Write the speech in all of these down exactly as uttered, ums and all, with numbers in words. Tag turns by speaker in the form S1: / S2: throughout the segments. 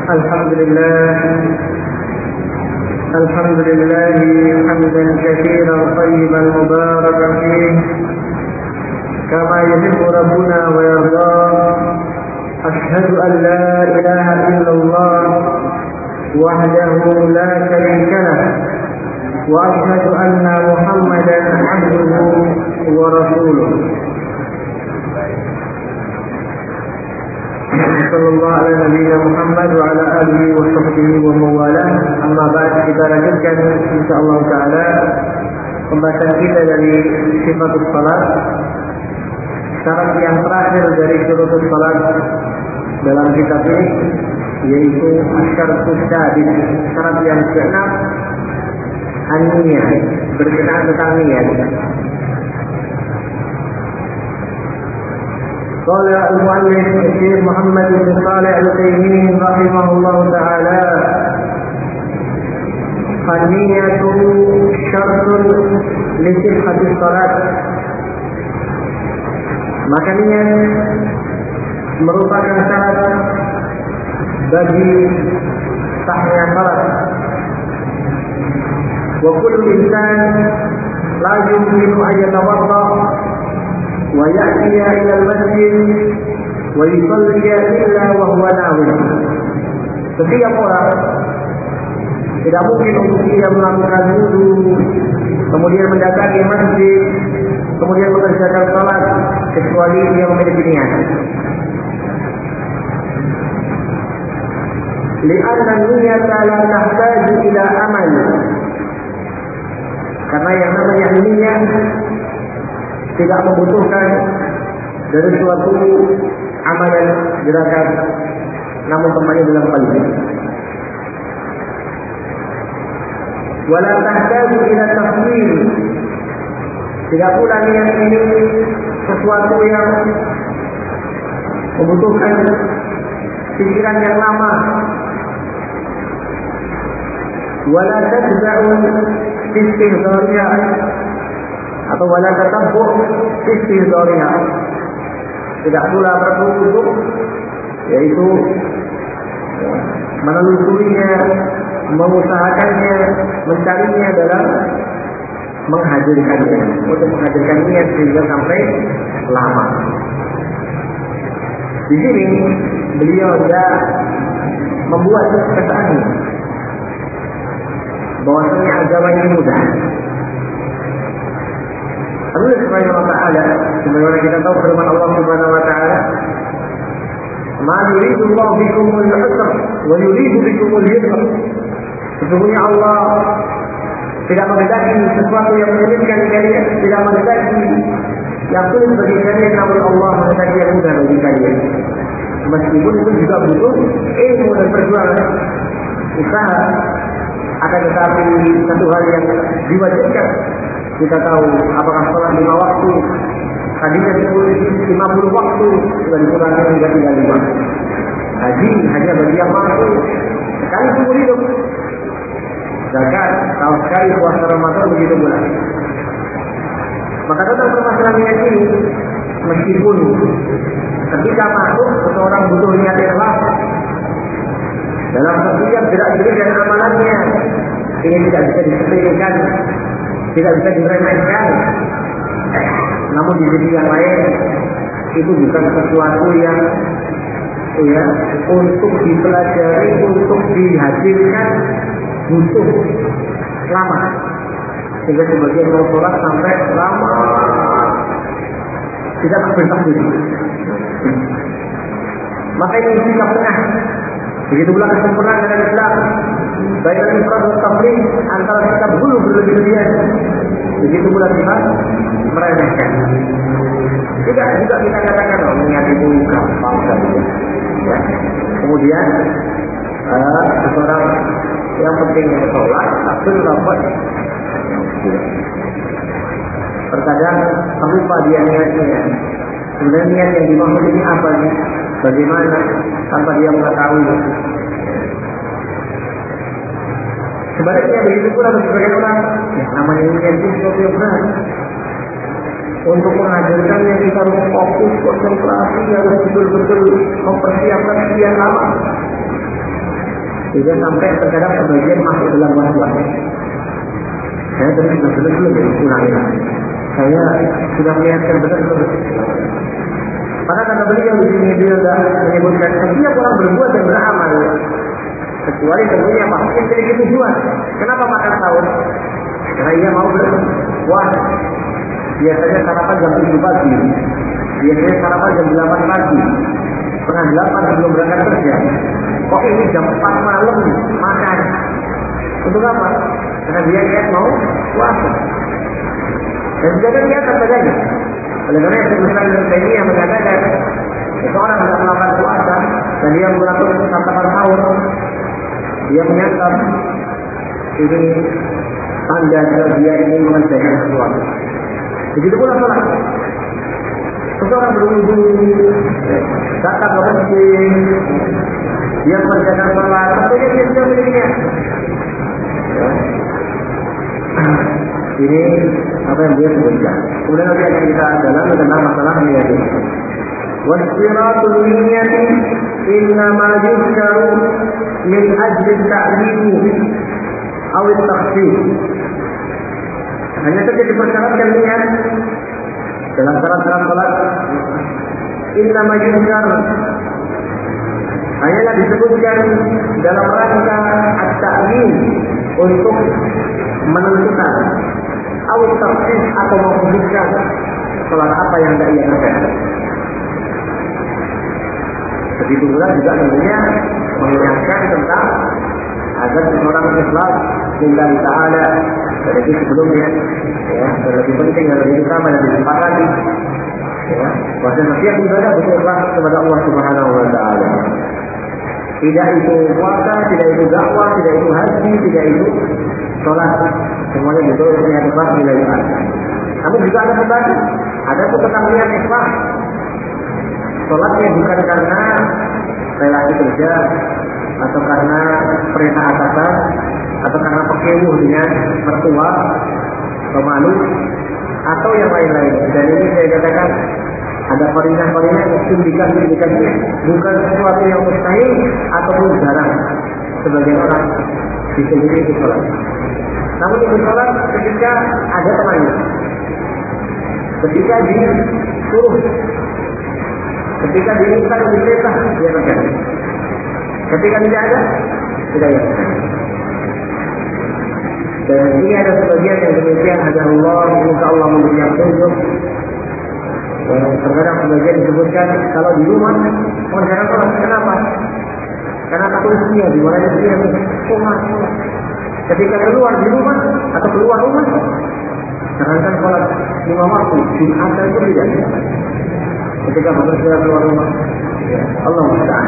S1: الحمد لله الحمد لله حمدا كثيرا طيبا مباركا فيه كما يحب ربنا ويرضاه. أشهد أن لا إله إلا الله وحده لا شريك له وأشهد أن محمدا عبده ورسوله. صلى الله على نبينا Muhammad wa ala alihi wa sahbihi wa mawalah. Amma ba'd, kita lanjutkan insyaallah taala pembahasan kita dari sifatus salat, syarat yang terakhir dari syurutus salat dalam kitab ini, yaitu asyaratus sadis, syarat yang keenam, an-niyah, berkenaan tentang niat. قال المؤلف الشيخ محمد بن صالح العثيمين رحمه الله تعالى: النية شرط لصحة الصلاة. Maka niat merupakan syarat bagi sahnya salat. Wa kullu insan la yumkinu an yatawadda wa ya'tiya ila al-masjid wa yusalli illa wa huwa nawim. Setiap orang tidak mungkin untuk dia melakukan wudu, kemudian mendatangi masjid, kemudian mengerjakan salat kecuali dia memiliki niat. Li'anna niyata la tahtaju ila amal. Karena yang namanya niat tidak membutuhkan dari suatu amalan gerakan, namun tempatnya dalam qalbi. Wala tahtaju ila tafsir. Tidak pula niat ini sesuatu yang membutuhkan pikiran yang lama. Wala tadba'u istihdariha, atau wala tatabbu istihdariha. Tidak pula perlu untuk yaitu menelusurinya, mengusahakannya, mencarinya dalam menghadirkannya, untuk menghadirkannya sehingga sampai lama. Di sini beliau tidak membuat kesan bahwasanya agama ini mudah. Allah Subhanahu wa taala, sebagaimana kita tahu firman Allah Subhanahu wa taala, "Ma yuridu Allah bikumul 'usra wa yuridu bikumul yusra." Sesungguhnya Allah tidak menghendaki sesuatu yang menyulitkan kalian, tidak menghendaki yang sulit bagi kalian, namun Allah menghendaki yang mudah bagi kalian. Meskipun itu juga butuh ilmu dan perjuangan, usaha. Akan tetapi satu hal yang diwajibkan, kita tahu apakah sholat lima waktu, hadisnya lima puluh waktu, sudah dikurangi hingga tiga puluh lima. Haji hanya bagi yang mampu sekali seumur hidup. Zakat tahun sekali, puasa Ramadan begitu pula. Maka tentang permasalahan niat ini, meskipun ketika masuk seseorang butuh niat ikhlas dalam setiap gerak-gerik dan amalannya, ini tidak bisa disepelekan, tidak bisa diremehkan. Namun di sisi yang lain, itu bukan sesuatu yang ya untuk dipelajari, untuk dihadirkan, butuh lama. Sehingga sebagian mau sholat sampai lama tidak berbentak diri. Maka ini sikap tengah. Begitu pula kesempurnaan dalam Islam, baik dari ifrat dan tafriq, antara sikap hulu berlebih-lebihan, begitu pula sikap meremehkan. Tidak juga kita katakan oh, niat itu gampang saja. Ya. Kemudian uh, seseorang yang penting sholat, akhir dapat. Terkadang terlupa dia niatnya. Sebenarnya niat yang dimaksud ini apa sih? Bagaimana tanpa dia mengetahui? Sebaliknya begitu pula sebagian orang, ya, namanya niat itu sesuatu yang berat. Untuk menghadirkannya kita harus fokus, konsentrasi, harus betul-betul mempersiapkan sekian lama. Sehingga sampai terkadang sebagian masuk dalam was-was. Saya tadi sudah benar belum ulangi lagi. Saya sudah melihatkan benar-benar. Karena kata beliau di sini beliau sudah menyebutkan setiap orang berbuat dan beramal, kecuali tentunya pasti yang memiliki tujuan. Kenapa makan sahur? Karena ia mau berpuasa. Biasanya sarapan jam tujuh pagi, biasanya sarapan jam delapan pagi, setengah delapan sebelum berangkat kerja. Kok ini jam empat malam makan? Untuk apa? Karena dia niat mau puasa. Dan juga kan dia akan berjaga. Oleh karena itu Islam dan Taimiyah yang mengatakan seseorang tidak melakukan puasa dan dia melakukan santapan sahur, dia menyantap, ini tanda dia ingin mengerjakan sesuatu. Begitu pula sholat. Seseorang berwudu, datang ke masjid, dia mengerjakan sholat, artinya dia sudah miliknya. Ini apa yang dia sebutkan. Kemudian nanti akan kita dalam tentang masalah niat. Wasfiratul niyyati innama yuzkaru min ajli ta'lim aw at-takhfif. Hanya saja dipersyaratkan niat dalam syarat-syarat salat. Innama yuzkar hanyalah disebutkan dalam rangka at-ta'lim untuk menentukan atau tafsir atau mengkhususkan salat apa yang tidak ia kerjakan. Begitu pula juga tentunya mengingatkan tentang agar seorang Islam lillahi ta'ala. Dan itu sebelumnya ya, dan lebih penting dan lebih utama dan disepakati ya, bahwa setiap ibadah berubah kepada Allah Subhanahu wa ta'ala. Tidak itu puasa, tidak itu dakwah, tidak itu haji, tidak itu sholat, semuanya itu niat ikhlas nilai iman. Namun juga ada pembatas, ada pun tentang niat ikhlas. Sholatnya bukan karena relasi kerja, atau karena perintah atasan, atau karena pekewuh dengan mertua, atau malu, atau yang lain-lain. Dan ini saya katakan ada korinah-korinah yang indikasi-indikasinya bukan sesuatu yang mustahil ataupun jarang. Sebagian orang bisa jadi itu sholat. Namun itu sholat ketika ada temannya, ketika disuruh, ketika diminta untuk diperintah dia kerjakan. Ketika tidak ada, tidak ya. Dan ini ada sebagian yang demikian ada Allah, semoga Allah memberikan petunjuk. Terkadang sebagian disebutkan kalau di rumah mengerjakan sholat. Kenapa? Karena takut dia di mana dia rumah. Ketika keluar di rumah atau keluar rumah, jangankan sholat lima waktu, Jumatan pun tidak. Ketika bekerja keluar rumah, ya, Allah musta'an.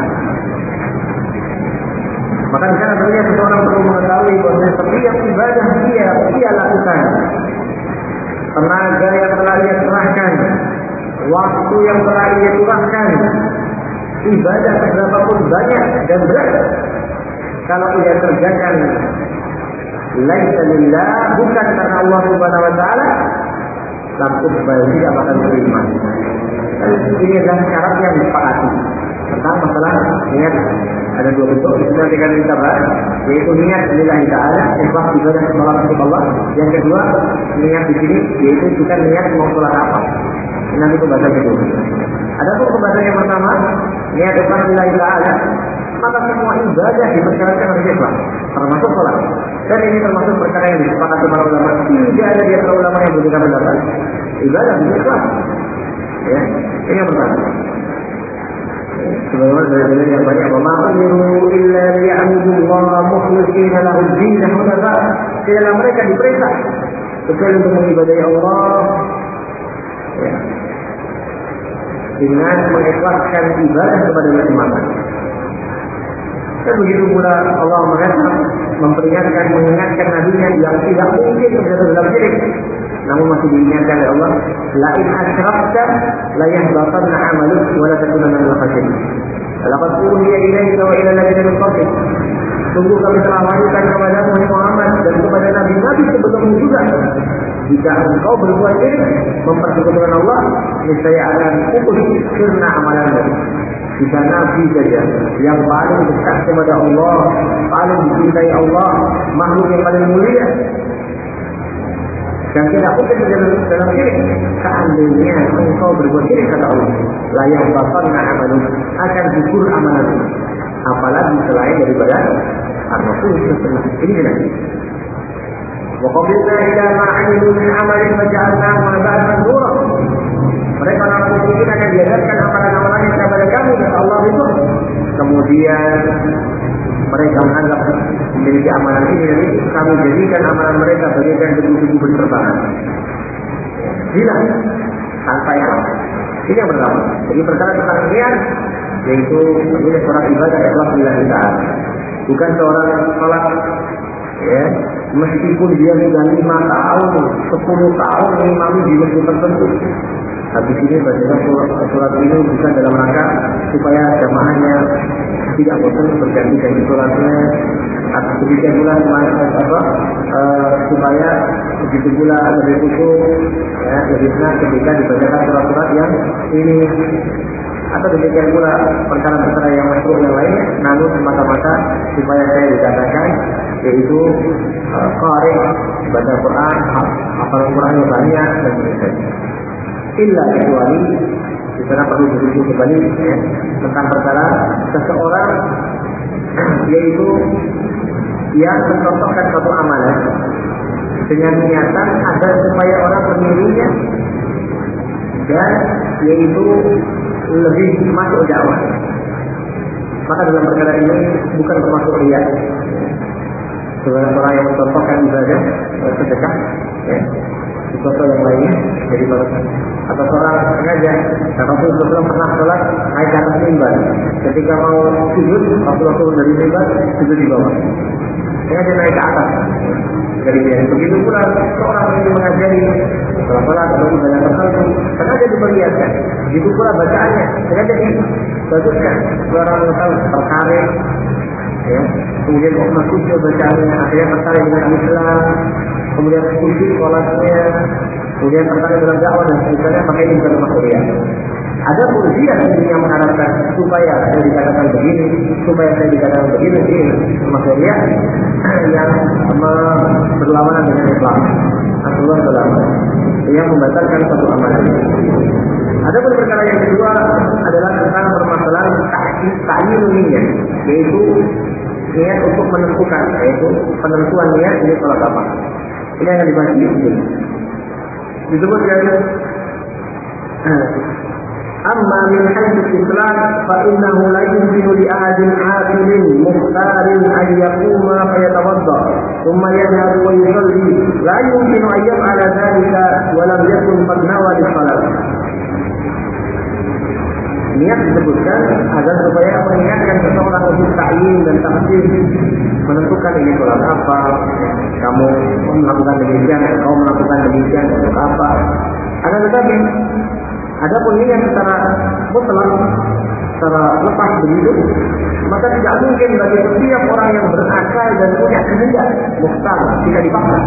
S1: Maka di sana tentunya seseorang perlu mengetahui bahwa setiap ibadah dia dia lakukan, tenaga yang telah dia serahkan, waktu yang telah dia curahkan, ibadah seberapapun banyak dan berat, kalau dia kerjakan laisa lillah, bukan karena Allah Subhanahu wa taala, langsung tidak akan terima. Dan ini adalah syarat yang disepakati tentang masalah niat. Ada dua bentuk yang akan kita bahas, yaitu niat lillahi ta'ala, ikhlas ibadah sholat untuk Allah. Yang kedua, niat di sini yaitu bukan niat mau sholat apa. Nanti pembahasan kedua. Ada pun pembahasan yang pertama, niat ikhlas lillahi ta'ala, maka semua ibadah dipersyaratkan harus ikhlas, termasuk sholat. Dan ini termasuk perkara yang disepakati para ulama. Tidak ada di antara ulama yang berbeda pendapat. Ibadah bisa ikhlas. Ya, ini yang pertama. Sebagaimana dari dalil yang banyak, wa ma umiru illa liya'budullaha mukhlishina lahu ad-din hunafa. Tidaklah mereka diperintah kecuali untuk mengibadahi Allah ya, dengan mengikhlaskan ibadah kepada Allah semata. Dan begitu pula Allah mengatakan, memperingatkan, mengingatkan nabinya yang tidak mungkin terjatuh dalam syirik, namun masih diingatkan oleh Allah, la in asyrakta la yahbatanna 'amaluk wa la takunanna minal khasirin. Laqad uhiya ilaika wa ila alladziina min qablik. Sungguh kami telah wahyukan kepadamu Muhammad dan kepada nabi-nabi sebelummu juga, jika engkau berbuat syirik mempersekutukan Allah, niscaya akan pupus sirna amalanmu. Jika Nabi saja yang paling dekat kepada Allah, paling dicintai Allah, makhluk yang paling mulia, dan tidak mungkin dalam, dalam syirik. Seandainya engkau berbuat syirik kata Allah, layak batalna amalu, akan gugur amalan, apalagi selain daripada Ar-Rasul sallallahu alaihi wasallam. Ini jelas. Wa qabilna ila ma 'amilu min 'amalin faj'alnahu haba'an mansura. Mereka orang musyrikin akan diajarkan amalan-amalan yang kepada kami kata Allah itu. Kemudian mereka menganggap memiliki amalan ini dan itu, kami jadikan amalan mereka bagaikan debu-debu berterbangan. Hilang tanpa yang. Ini yang pertama. Jadi perkara tentang niat, yaitu menjadi seorang ibadah ikhlas lillahi ta'ala. Bukan seorang salat, ya, meskipun dia sudah lima tahun, sepuluh tahun mengimami di masjid tertentu. Habis ini baca surat, surat ini bukan dalam rangka supaya jamaahnya tidak bosan berganti-ganti suratnya, atau demikian pula apa, uh, supaya begitu pula lebih khusyuk, ya, lebih senang ketika dibacakan surat-surat yang ini, atau demikian pula perkara-perkara yang makruh yang lainnya, namun semata-mata supaya saya dikatakan yaitu uh, qari, baca Quran, hafal Quran yang banyak dan sebagainya. Illa kecuali di sana perlu dirujuk kembali, ya, tentang perkara seseorang yaitu yang mencontohkan satu amalan dengan niatan agar supaya orang menirunya dan yaitu lebih masuk dakwah. Maka dalam perkara ini bukan termasuk riya. Sebagai orang yang mencontohkan ibadah sedekah, ya, contoh yang lainnya jadi bagus. Atau seorang sengaja, dan Rasulullah shallallahu alaihi wasallam pernah sholat naik ke atas mimbar. Ketika mau sujud, Rasulullah turun dari mimbar, sujud di bawah. Sengaja naik ke atas dari dia. Begitu pula seorang yang mengajari sholat atau ibadah tertentu, sengaja diperlihatkan. Begitu pula bacaannya, sengaja dibaguskan. Suara orang tertarik, ya. Kemudian orang khusyuk bacaannya, akhirnya tertarik dengan Islam. Kemudian khusyuk sholatnya, kemudian tertarik dalam dakwah dan sebagainya, maka ini bukan termasuk riya. Ada pun dia yang mengharapkan supaya saya dikatakan begini, supaya saya dikatakan begini, ini termasuk riya yang berlawanan dengan Islam. Rasulullah shallallahu alaihi wasallam yang membatalkan satu amalan. Ada pun perkara yang kedua adalah tentang permasalahan ta'yinun niyyah, yaitu niat untuk menentukan, yaitu penentuan niat ini salat apa. Ini yang dibahas di sini. Disebutkan amma min haythu al-islam fa innahu la yumkinu li ahadin 'aqilin mukhtarin an yaquma fa yatawadda thumma yadhhabu wa yusalli la yumkinu an yaf'ala dhalika wa lam yakun qad nawa lis-salat. Niat disebutkan agar supaya mengingatkan seseorang untuk ta'yin dan tafsir, menentukan ini sholat apa, kamu melakukan demikian, kau melakukan demikian untuk apa. Ada tetapi ada pun niat secara mutlak, secara lepas begitu, maka tidak mungkin bagi setiap orang yang berakal dan punya kehendak mukhtar tidak dipaksa.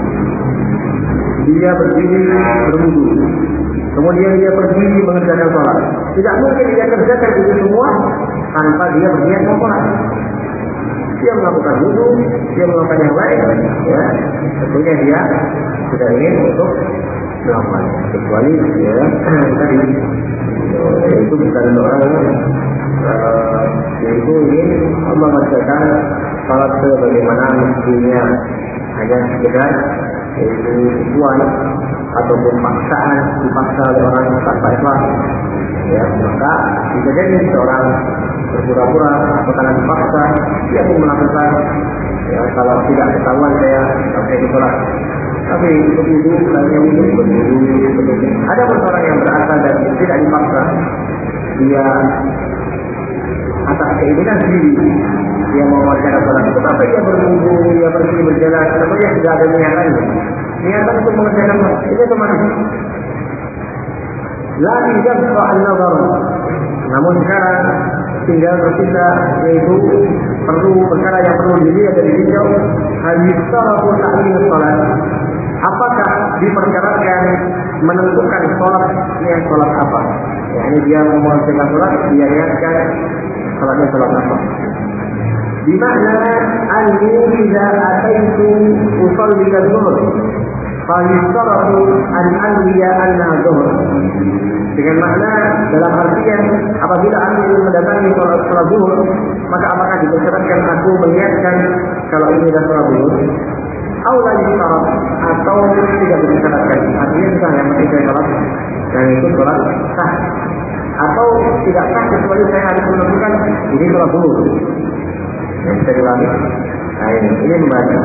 S1: Dia berdiri berwudu, kemudian dia pergi mengerjakan sholat. Tidak mungkin dia kerjakan itu semua tanpa dia berniat mau sholat. Dia melakukan wudu, dia melakukan yang lain, ya, tentunya dia tidak ingin untuk melakukan, kecuali ya tadi itu bukan orang uh, yaitu ingin mengerjakan sholat sebagaimana mestinya, hanya sekedar yaitu tujuan ataupun paksaan, dipaksa oleh orang tanpa ikhlas, ya, maka bisa jadi seorang berpura-pura atau karena dipaksa dia pun melakukan, ya, kalau tidak ketahuan saya sampai di sholat, tapi begitu hanya untuk begitu. Ada orang yang berakal dan tidak dipaksa, dia atas keinginan sendiri dia mau mengerjakan sholat, tetapi dia berwudu, dia pergi berjalan, tetapi dia tidak ada niatan, niatan untuk mengerjakan sholat, itu otomatis. Lagi jabba an-nazar. Namun sekarang tinggal tersisa yaitu perlu perkara yang perlu dilihat dari beliau, hal yustaratu ta'yin salat. Apakah dipersyaratkan menentukan sholat yang sholat apa? Ya, ini dia mengerjakan sholat, dia niatkan sholatnya sholat apa? Bimakna anni idza ataitu usalli al-zuhr fayustaratu an anwiya anna zuhr. Dengan makna dalam artian apabila aku ingin mendatangi sholat sholat zuhur, maka apakah dipersyaratkan aku meniatkan kalau ini adalah sholat zuhur? Aula yusyarat atau tidak dipersyaratkan? Artinya bisa yang penting saya sholat dan itu sholat sah, atau tidak sah kecuali saya harus menentukan ini sholat zuhur. Yang saya ulangi, nah ini, ini membaca.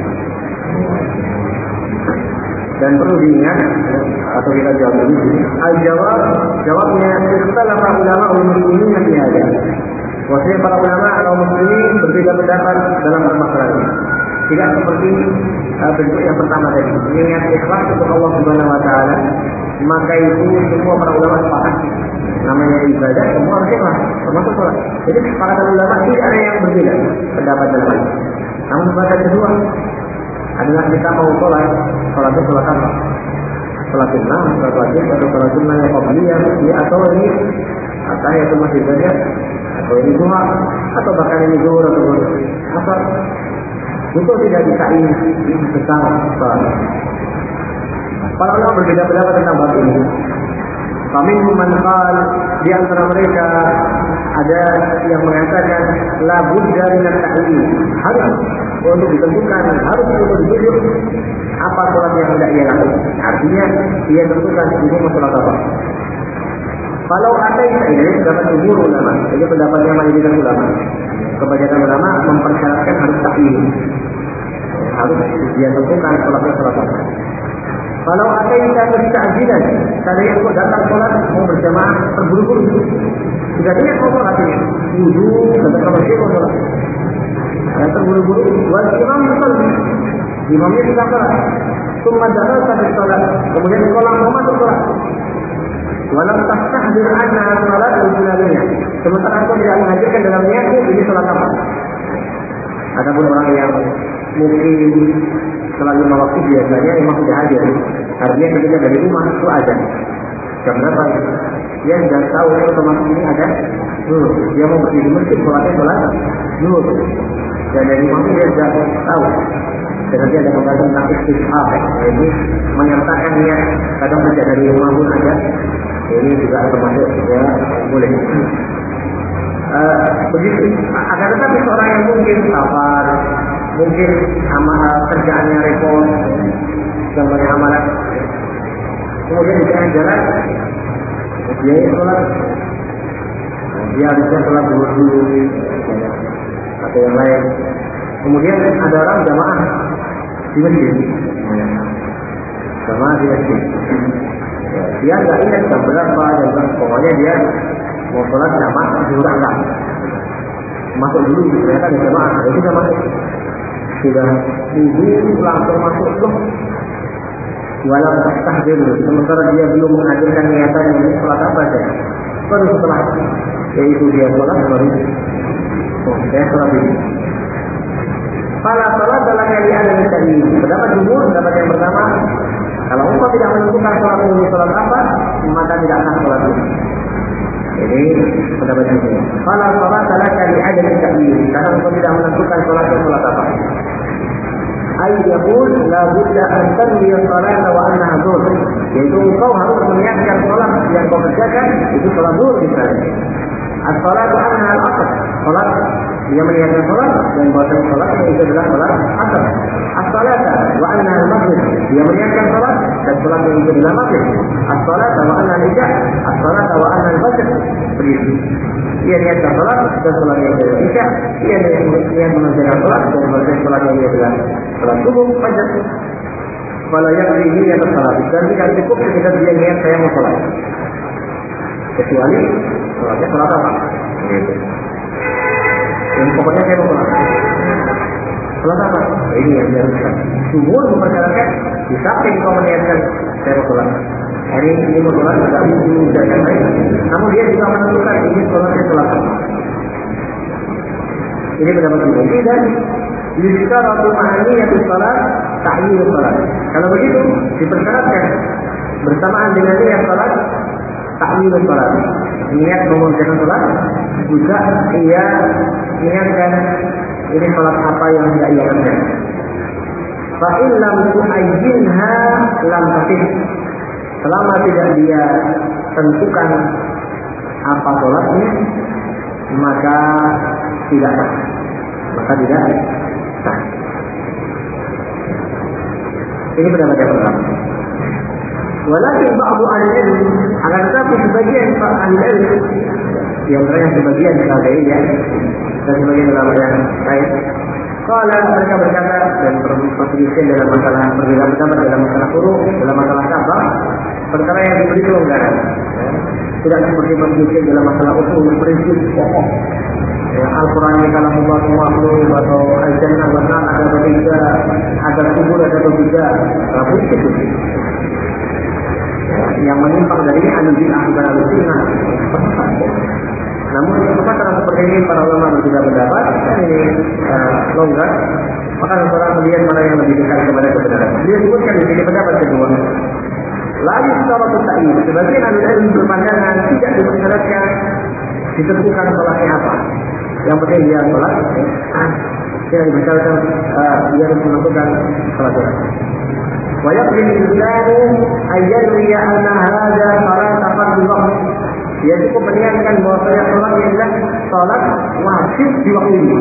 S1: Dan perlu diingat atau kita jawab dulu. Al-jawab, jawabnya ikhtalafa ulama muslimin fi hadza. Maksudnya para ulama atau muslimin berbeda pendapat dalam permasalahan ini. Tidak seperti uh, bentuk yang pertama tadi. Ingat ikhlas untuk Allah Subhanahu wa taala, maka itu semua para ulama sepakat. Namanya ibadah semua harus ikhlas, termasuk sholat. Jadi para ulama tidak ada yang berbeda pendapat dalam hal ini. Namun pendapat kedua adalah kita mau sholat, sholat itu sholat apa? Sholat sunnah, sholat wajib, atau sholat sunnah yang qabliyah, ya, atau ini tahiyatul masjid saja, atau ini duha, atau bahkan ini zuhur atau asar. Itu tidak bisa ini tentang sholat. Para ulama berbeda pendapat tentang bab ini. Faminhum man qala, di antara mereka ada yang mengatakan la budda min at-ta'yin, harus untuk ditentukan, harus untuk ditunjuk apa sholat yang hendak ia lakukan. Artinya dia tentukan ini mau sholat apa. Kalau ada ini pendapat jumhur ulama, ini pendapatnya mayoritas ulama. Kebanyakan ulama mempersyaratkan harus ta'yin, harus dia tentukan sholatnya sholat apa. Kalau ada yang tidak ta'jilan, tadi aku datang sholat mau berjamaah terburu-buru, sudah dia mau sholat ini, wudu datang ke masjid mau sholat. Dan terburu-buru, wal imam sholat, imamnya sudah sholat, cuma datang sampai sholat, kemudian sekolah mau masuk sholat. Walau tak tahdir anna sholat usulaninya, sementara aku tidak menghadirkan dalam niatku ini sholat apa. Adapun orang yang mungkin sholat lima waktu biasanya imam sudah hadir, artinya ketika dari rumah itu ada jam berapa ya? Dia sudah tahu otomatis ini ada zuhur. Dia mau pergi di masjid sholatnya sholat zuhur. Dan dari imam dia sudah tahu. Dan nanti ada pembahasan tentang istishab, yaitu menyertakan niat. Kadang saja dari imam pun ada. Ini juga termasuk ya boleh. Uh, begitu. Akan tetapi seorang yang mungkin safar, mungkin amal kerjaannya repot, dan banyak amalan, kemudian di tengah jalan dia sholat, dia harusnya sholat dulu dulu atau yang lain. Kemudian ada orang jamaah di masjid, jamaah di masjid. Ya, dia nggak ingat jam berapa, jam berapa, pokoknya dia mau sholat jamaah zuhur asar. Masuk dulu, ternyata ada jamaah, itu sudah masuk. Sudah wudu langsung masuk tuh. Walau tak tahdir, sementara dia belum menghadirkan niatan ini sholat apa saja. Baru setelah yaitu dia sholat baru oh, saya sholat ini. Fala sholat dalam yang ada tadi. Pendapat jumhur, pendapat yang pertama, kalau engkau tidak menentukan sholat ini sholat apa, maka tidak akan sholat ini. Ini pendapat jumhur. Fala sholat dalam yang ada tadi. Karena engkau tidak menentukan sholat ini sholat apa. Ayyakul la budda an tanwiya salata wa annaha zuhur. Yaitu engkau harus meniatkan salat yang kau kerjakan itu salat zuhur misalnya. As-salatu annaha al-asr. Salat dia meniatkan salat dan bahasa salat itu adalah salat asar. As-salata wa annaha al-maghrib. Dia meniatkan salat dan salat yang itu adalah maghrib. As-salata wa annaha al-isya. As-salata wa annaha al-fajr. Begitu. Ia niatkan salat dan salat yang adalah isya. Ia niat mengerjakan salat dan bahasa salat yang adalah salat subuh, fajar. Kalau yang ini niat salat dan tidak cukup ketika dia niat saya mau salat. Kecuali salatnya salat apa? Gitu. Yang pokoknya saya mau salat. Salat apa? Ini yang diharuskan. Subuh mempercayakan di samping kau meniatkan saya mau salat. Hari ini mau salat ada wudu dan yang lain. Namun dia juga menentukan ini salatnya salat apa. Ini pendapat ini dan yustaratu ma'aniyatus salat ta'yinus salat. Kalau begitu dipersyaratkan bersamaan dengan niat salat takwilun salat, niat mengerjakan salat, juga ia niatkan ini salat apa yang tidak ia kerjakan. Fa in lam tu'ayyinha lam tasih. Selama tidak dia tentukan apa salatnya, maka tidak sah. Maka tidak sah. Ini pendapat yang pertama. Walakin ba'du ahli-ilm, akan tetapi sebagian ahli-ilm, di antaranya sebagian Syafi'iyah dan sebagian ulama yang lain, kalau mereka berkata dan berperselisih dalam masalah perbedaan pendapat dalam masalah furu', dalam masalah kabar, perkara yang diberi kelonggaran, tidak seperti perselisih dalam masalah usul prinsip pokok. Ya, Al-Quran ini kalau Allah semua makhluk atau al-jannah benar ada atau tidak, ada kubur ada atau tidak, kalau prinsip itu yang menyimpang dari al-bid'ah dan al-sunnah. Namun perkara seperti ini para ulama berbeda pendapat, dan ini uh, longgar. Maka seorang melihat mana yang lebih dekat kepada kebenaran. Dia sebutkan di sini pendapat kedua. Lalu secara ta'yid, sebagian ahli berpandangan tidak dipersyaratkan ditentukan salatnya apa. Yang penting dia salat, tidak dipersyaratkan uh, dia harus menentukan salatnya. ويقضي الإنسان أن يروي أن هذا صلاة فرض وقت. Dia cukup meniatkan bahwa salat ini adalah salat wajib di waktu ini.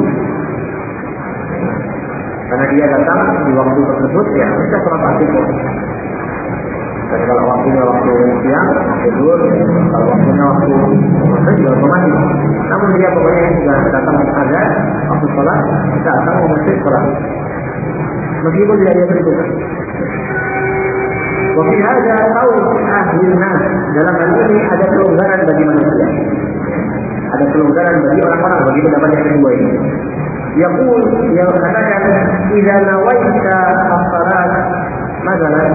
S1: Karena dia datang di waktu tersebut, ya bisa salat wajib. Dan kalau waktunya waktu siang, tidur. Kalau waktunya waktu maghrib juga otomatis. Namun dia pokoknya sudah datang ada waktu salat, datang mengecek salat. Meskipun tidak dia berikutkan. Waktu ada tahu akhirnya dalam hal ini ada kelonggaran bagi manusia, ada kelonggaran bagi orang-orang bagi pendapat yang kedua ini. Yaqul yang mengatakan idza nawaita as-salat madzalan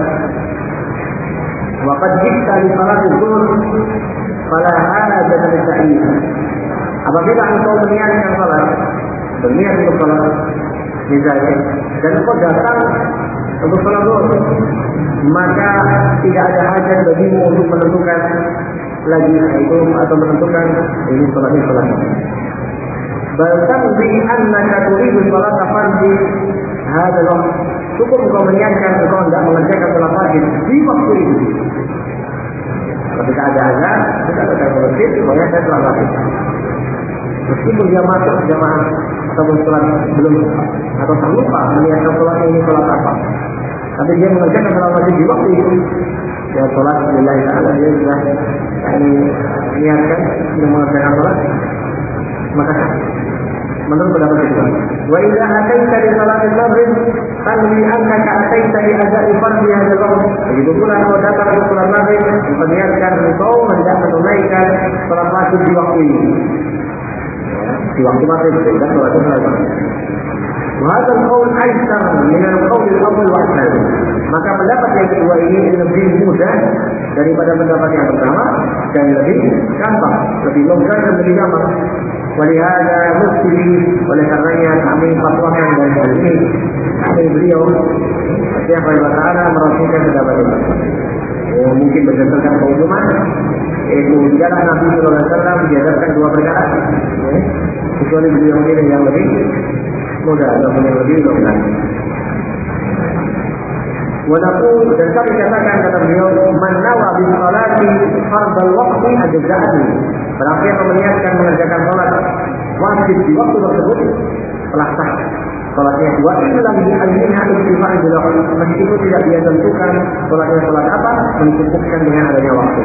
S1: wa qad jita li salat az-zuhr fala hajata li ta'yin. Apabila engkau meniatkan salat, berniat untuk salat misalnya, dan engkau datang untuk salat zuhur, maka tidak ada hajat bagimu untuk menentukan lagi itu atau menentukan ini salat ini salat. Bahkan di annaka turidu salat fardhi hadzal waqt. Cukup engkau meniatkan engkau tidak mengerjakan salat wajib di waktu itu. Ketika ada azan, kita ada berpikir supaya saya salat wajib. Meskipun dia masuk jamaah atau salat belum atau terlupa meniatkan salat ini salat apa, tapi dia mengerjakan salat wajib di waktu itu, ya salat lillahi ta'ala, dia sudah ini niatkan untuk mengerjakan salat, maka menurut pendapat itu. Wa idza ataita li salatil maghrib tanwi annaka ataita li adza'i fardhi hadzal waqt. Begitu pula kalau datang ke salat maghrib, meniatkan engkau hendak menunaikan salat wajib di waktu ini. Di waktu maghrib kita salat maghrib. Wahada al-qaul aisar min al-qaul al-awwal wa athar. Maka pendapat yang kedua ini lebih mudah daripada pendapat yang pertama dan lebih gampang, lebih longgar dan lebih gampang. Walihada mufti, oleh karenanya kami fatwakan dan hal ini kami beliau Syekh Rahimahullah Ta'ala merasakan pendapat ini. Oh, mungkin berdasarkan keumuman, yaitu jalan Nabi Sallallahu Alaihi Wasallam diajarkan dua perkara, ya, kecuali beliau ini yang lebih mudah ataupun yang lebih longgar. Walaupun dan kami katakan kata beliau, man nawa bi salati fardal waqti ajza'ahu. Berarti yang meniatkan mengerjakan salat wajib di waktu tersebut telah sah salatnya. Wa illam bi'ayyiha ittifaq bil meskipun tidak dia tentukan salatnya salat apa, mencukupkan dengan adanya waktu.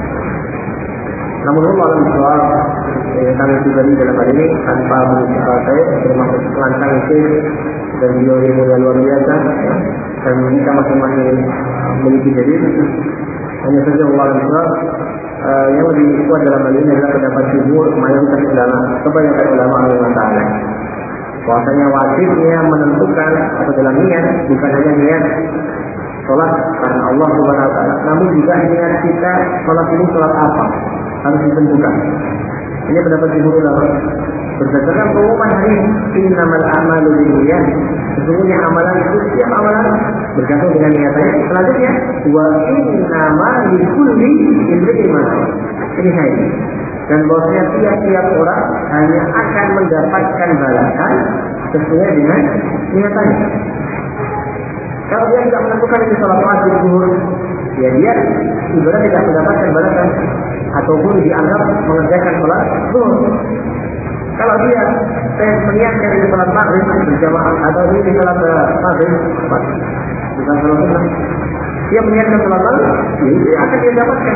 S1: Namun Allah Subhanahu eh, kami pribadi dalam hal ini tanpa mengucapkan saya termasuk pelancang itu dan beliau ini luar biasa, dan kita masing-masing memiliki dalil. Hanya saja Allah Subhanahu uh, yang lebih kuat dalam hal ini adalah pendapat jumhur mayoritas ulama, kebanyakan ulama mengatakan bahwasanya wajibnya menentukan atau dalam niat bukan hanya niat sholat karena Allah Subhanahu Wa Taala, namun juga niat kita sholat ini sholat apa harus ditentukan. Ini pendapat jumhur ulama. Berdasarkan pengumuman hari innamal a'malu binniyat, sesungguhnya amalan itu setiap amalan bergantung dengan niatannya. Selanjutnya wa innama likulli imri'in ma nawa. Ini saya. Dan bahwasanya tiap-tiap orang hanya akan mendapatkan balasan sesuai dengan niatannya. Kalau dia tidak melakukan ini salat wajib zuhur, ya dia ibadah tidak mendapatkan balasan ataupun dianggap mengerjakan salat zuhur. Kalau dia meniatkan di salat maghrib berjamaah atau di salat maghrib, bukan salat sunnah, dia meniatkan salat maghrib, ya itu akan dia dapatkan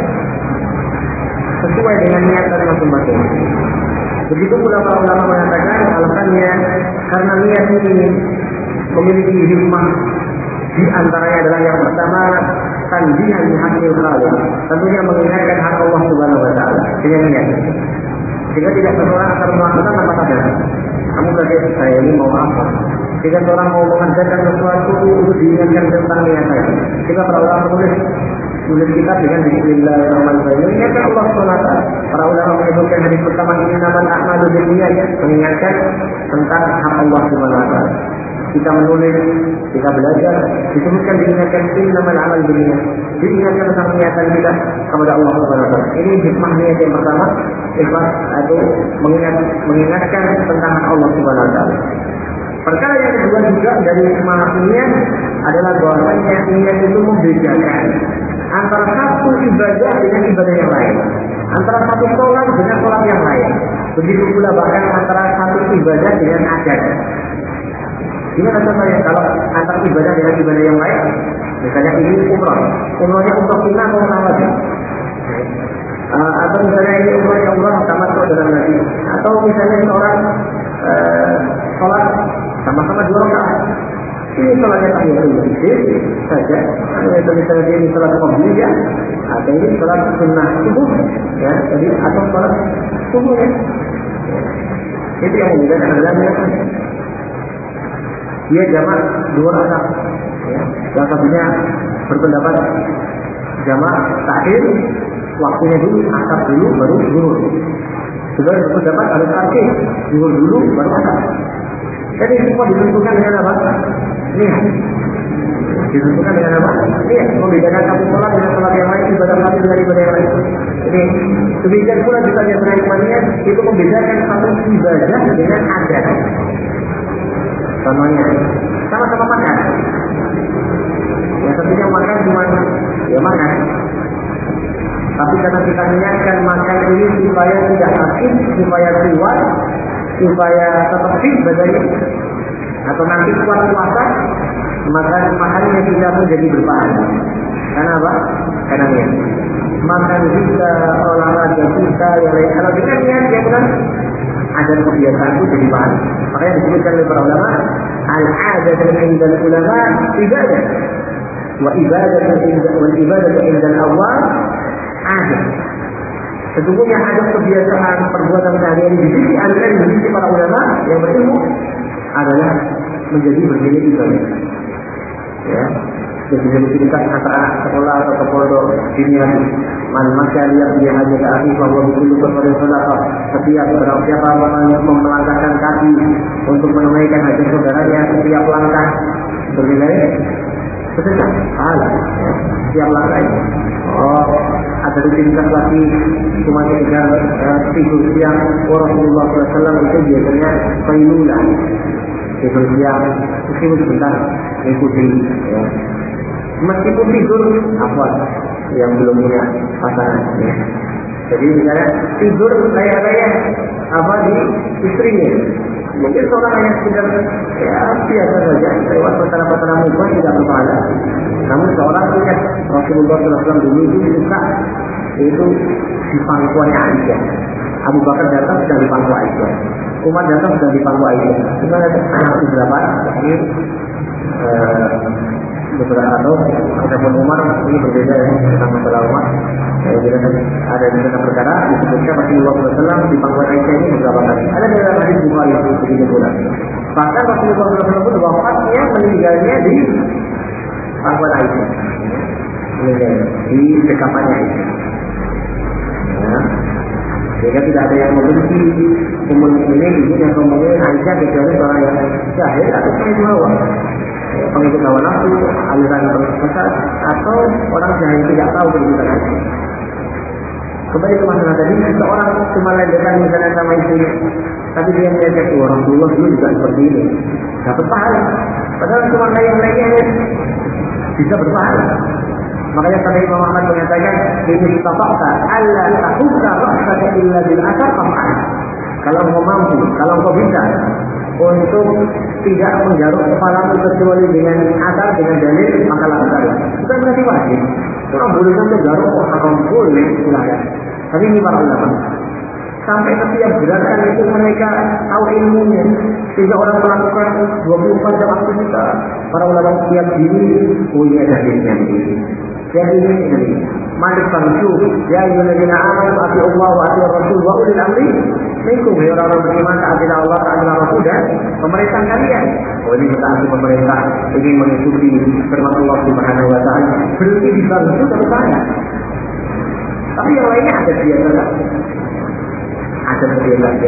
S1: sesuai dengan niatan masing-masing. Begitu pula para ulama mengatakan alasannya karena niat ini memiliki hikmah. Di antaranya adalah yang pertama tanzihan hakil khaliq, tentunya mengingatkan hak Allah Subhanahu wa taala dengan niat. Jika tidak seorang akan melakukan tanpa sadar. Kamu berarti saya ini mau apa? Jika seorang mau mengerjakan sesuatu untuk diingatkan tentang niatnya. Jika para ulama menulis tulis kita dengan bismillahirrahmanirrahim mengingatkan Allah Subhanahu wa taala. Para ulama menyebutkan hadis pertama ini nama a'malu binniyat, mengingatkan tentang hak Allah Subhanahu wa taala. Kita menulis, kita belajar, disebutkan diingatkan innamal a'malu binniyat, diingatkan tentang niatan kita kepada Allah Subhanahu wa taala. Ini hikmah niat yang pertama, ikhlas atau mengingat, mengingatkan tentang hak Allah Subhanahu wa taala. Perkara yang kedua juga dari hikmah niat adalah bahwasanya niat itu membedakan antara satu ibadah dengan ibadah yang lain, antara satu sholat dengan sholat yang lain. Begitu pula bahkan antara satu ibadah dengan adat. Gimana contohnya kalau antara ibadah dengan ibadah yang lain? Misalnya ini umrah, umrahnya umrah sunnah atau umrah wajib? Uh, atau misalnya ini umrahnya umrah sama sama dengan Nabi, atau misalnya seorang uh, sholat sama-sama dua rakaat. Ini sholatnya tahiyatul masjid saja, atau misalnya ini sholat qabliyah, atau ini sholat sunnah subuh, ya, jadi atau sholat subuh ya. Itu yang membedakan adalah niatan. Dia jamak dua rakaat, ya. Yang satunya berpendapat jamak takhir, waktunya dulu, asar dulu, baru zuhur. Sebenarnya berpendapat harus takhir, zuhur dulu, baru asar. Jadi semua ditentukan dengan apa? Niat. Ditentukan dengan apa? Niat. Membedakan satu sholat dengan sholat yang lain, ibadah satu dengan ibadah yang lain. Jadi demikian pula juga yang terakhir niat itu membedakan satu ibadah dengan adat. Contohnya, sama-sama makan. Ya tentunya makan cuma ya makan. Tapi karena kita niatkan makan ini supaya tidak sakit, supaya kuat, supaya tetap fit badannya, atau nanti kuat puasa, maka makannya tidak menjadi berpahala. Karena apa? Karena niat. Makan kita, olahraga kita, yang lain. Kalau kita niat yang benar, ada kebiasaan itu jadi pahala. Makanya disebutkan oleh para ulama, al-adat indal ulama ibadah, wa ibadah wa ibadah indal awam adat. Sesungguhnya ada kebiasaan perbuatan sehari-hari di sisi aliran di sisi para ulama yang berilmu adalah menjadi bagian ibadah. Ya, jadi rutinitas antara anak sekolah atau ke pondok diniat man masyaallah dia hanya ke akhir bahwa betul betul sedekah setiap berapa siapa melangkahkan kaki untuk menunaikan hajat saudaranya setiap langkah berbeda sedekah pahala ya, setiap langkah itu. Oh, ada rutinitas lagi cuma sekedar uh, tidur siang. Rasulullah shallallahu alaihi wasallam itu biasanya qailulah, tidur siang meskipun sebentar ikuti ya. Meskipun tidur apa yang belum punya pasangan ya. Jadi misalnya tidur layak-layak apa di istrinya. Mungkin seorang yang sudah ya biasa saja lewat perkara-perkara mubah tidak berpahala. Namun seorang ingat Rasulullah shallallahu alaihi wasallam dulu itu suka itu di pangkuannya Aisyah. Abu Bakar datang sedang di pangku Aisyah. Umar datang sedang di pangku Aisyah. Gimana anak beberapa ini uh, beberapa atau ataupun Umar ini berbeda ya tentang masalah Umar. Ya, jadi ada di dalam perkara disebutkan Rasulullah shallallahu alaihi wasallam di pangkuan Aisyah ini beberapa kali. Ada di dalam hadis Bukhari itu begitu pula. Bahkan Rasulullah shallallahu alaihi wasallam pun wafatnya meninggalnya di pangkuan Aisyah, meninggal di dekapannya Aisyah. Ya. Sehingga tidak ada yang membenci umum ini ibu yang ngomongin Aisyah kecuali orang yang jahil atau pengikut hawa, pengikut hawa nafsu, aliran sesat, atau orang jahil tidak tahu kedudukan Aisyah. Kembali ke masalah tadi, seorang cuma ledekan misalnya sama istrinya, tapi dia melihat orang Rasulullah dulu juga seperti ini, dapat pahala. Padahal cuma lain-lainnya bisa berpahala. Makanya sampai Imam Ahmad mengatakan, ini istafa'ta alla tahukka ra'saka illa bil asar qam'an. Kalau engkau mampu, kalau engkau bisa untuk tidak menggaruk kepalamu kecuali dengan asar, dengan dalil, maka lakukanlah. Bukan berarti wajib. Orang boleh sampai garuk, oh haram boleh, silahkan. Tapi ini para ulama. Sampai setiap gerakan itu mereka tahu ilmunya. Sehingga orang melakukan dua puluh empat jam aktivitas. Para ulama setiap diri, oh ini ada dalilnya ini. Jadi ini, Malik Fangsu, ya ayyuhalladzina amanu atii'u Allah wa atii'ur Rasul wa ulil amri minkum. Ya orang-orang beriman, taatilah Allah, taatilah Rasul dan pemerintah kalian. Oh ini mentaati pemerintah, ingin mengikuti firman Allah Subhanahu wa taala. Berarti di Fangsu satu saya. Tapi yang lainnya ada biasa tak? Ada biasa.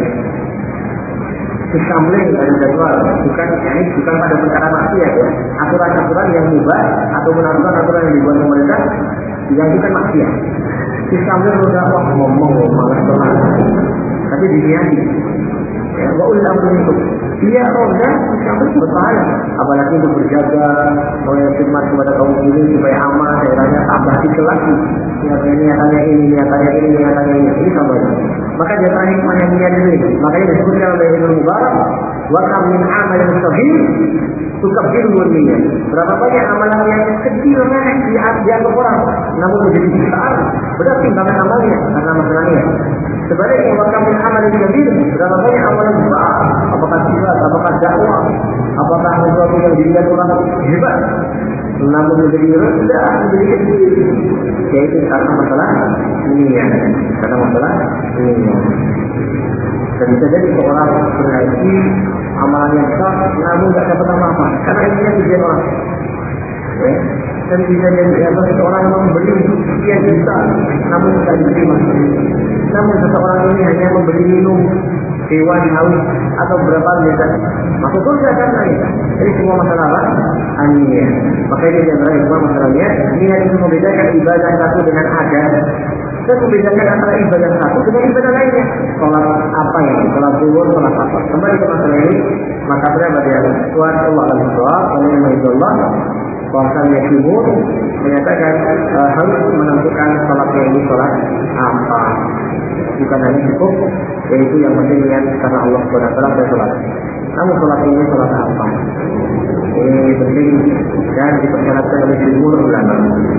S1: Disambling dari jadwal, bukan ini bukan pada perkara maksiat ya. Aturan-aturan yang mubah atau aturan-aturan yang dibuat pemerintah yang bukan maksiat. Disambling udah wah ngomong malas banget. Tapi diniati. Ya, wa ulil amri minkum. Dia roda disambling berpahala. Apalagi untuk berjaga, oleh khidmat kepada kaum muslimin supaya aman, daerahnya tambah dikit lagi. Niatannya ini, niatannya ini, niatannya ini, ini tambah. Maka jasa hikmah yang niat ini, makanya disebutkan oleh Ibnu Mubarak, wa kam min amalin saghir tukabbiru niyyah. Berapa banyak amalan yang kecil memang dianggap orang, namun menjadi besar berat timbangan amalnya karena masalahnya. Sebaliknya wa kam min amalin kabir, berapa banyak amalan besar, apakah jihad, apakah dakwah, apakah sesuatu yang dilihat orang hebat, namun menjadi rendah, menjadi kecil, yaitu karena masalah niat, karena masalah niat. Dan bisa jadi seorang berhaji amalannya besar, namun tidak dapat apa-apa, karena ini tujuan orang. Ya. Dan bisa jadi apa, seorang yang memberi sekian juta, namun tidak diterima. Namun seseorang ini hanya memberi minum hewan haus atau berapa liter, masuk surga kan lain. Jadi semua masalah apa? Niat. Maka ini yang terakhir semua masalahnya. Niat itu membedakan ibadah satu dengan adat, dan membedakan antara ibadah satu dengan ibadah lainnya. Sholat apa yang sholat zuhur, sholat apa? Kembali ke masalah ini, maka berapa dia? Tuhan Allah al-Isra, Allah bahwasanya jumhur menyatakan uh, harus menentukan sholatnya ini sholat apa. Bukan hanya cukup, yaitu yang penting niat karena Allah Subhanahu wa taala saya sholat. Namun sholat ini sholat apa? Ini penting dan dipersyaratkan oleh jumhur ulama.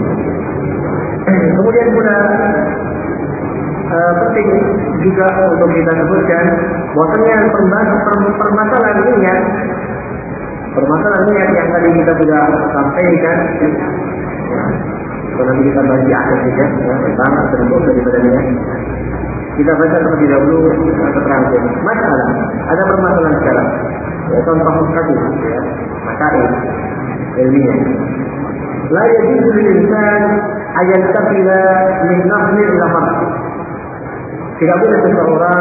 S1: Kemudian pula uh, penting juga untuk kita sebutkan bahwasanya permasalahan niat, permasalahan niat yang tadi kita sudah sampaikan. Ya, kalau nanti kita bahas di akhir juga, ya, pertama terbentuk daripada niat. Kita baca terlebih dahulu keterangan. Masalah, ada permasalahan sekarang. Ya, contoh kasus, ya, materi ilmiah. La yajuzu lil insan ayat tafila min nahli ila haq. Tidak boleh seseorang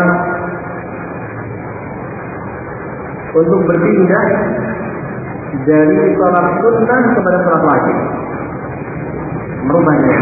S1: untuk berpindah dari sholat sunnah kepada sholat wajib, merubahnya.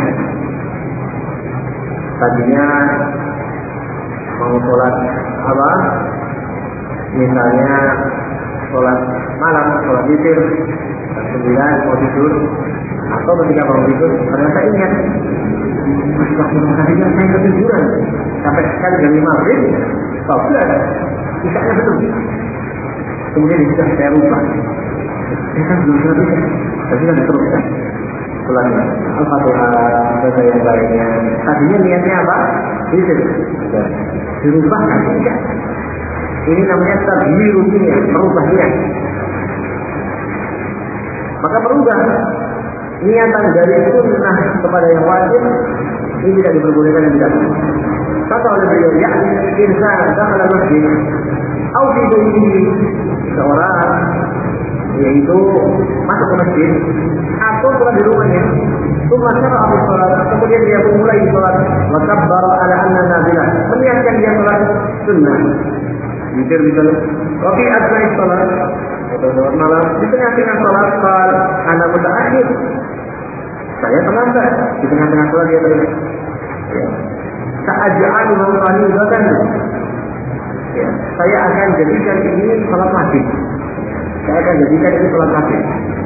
S1: Tadinya mau sholat apa? Misalnya sholat malam, sholat witir, sembilan mau tidur, atau ketika mau tidur ternyata ingat, astagfirullahaladzim saya ketiduran sampai sekali dari maghrib, sholat, isaknya belum. Kemudian sudah saya rubah. Saya kan belum sholat isya, tapi kan diteruskan sholatnya. Al-Fatihah, baca yang lainnya. Tadinya niatnya apa? Witir. Dirubah kan tidak. Ini namanya taghyir niat, merubah niat. Maka merubah niatan dari sunnah kepada yang wajib ini tidak diperbolehkan dan tidak boleh. Kata oleh beliau, yakni insan dakhala masjid atau fi baitihi, seorang yaitu masuk ke masjid atau sholat di rumahnya. Cuma cara Abu Salat, kemudian dia memulai sholat, wa kabbara ala anna nazilah, meniatkan dia sunnah. Mikir misalnya, Wafi asna'i salat, atau sholat malam, di tengah-tengah salat, kal, anak mutaakhir. Saya terlambat, di tengah-tengah salat dia tadi. Ya. Sa'aja'alu maqanidatan. Ya, saya akan jadikan ini salat wajib. Saya akan jadikan ini salat wajib.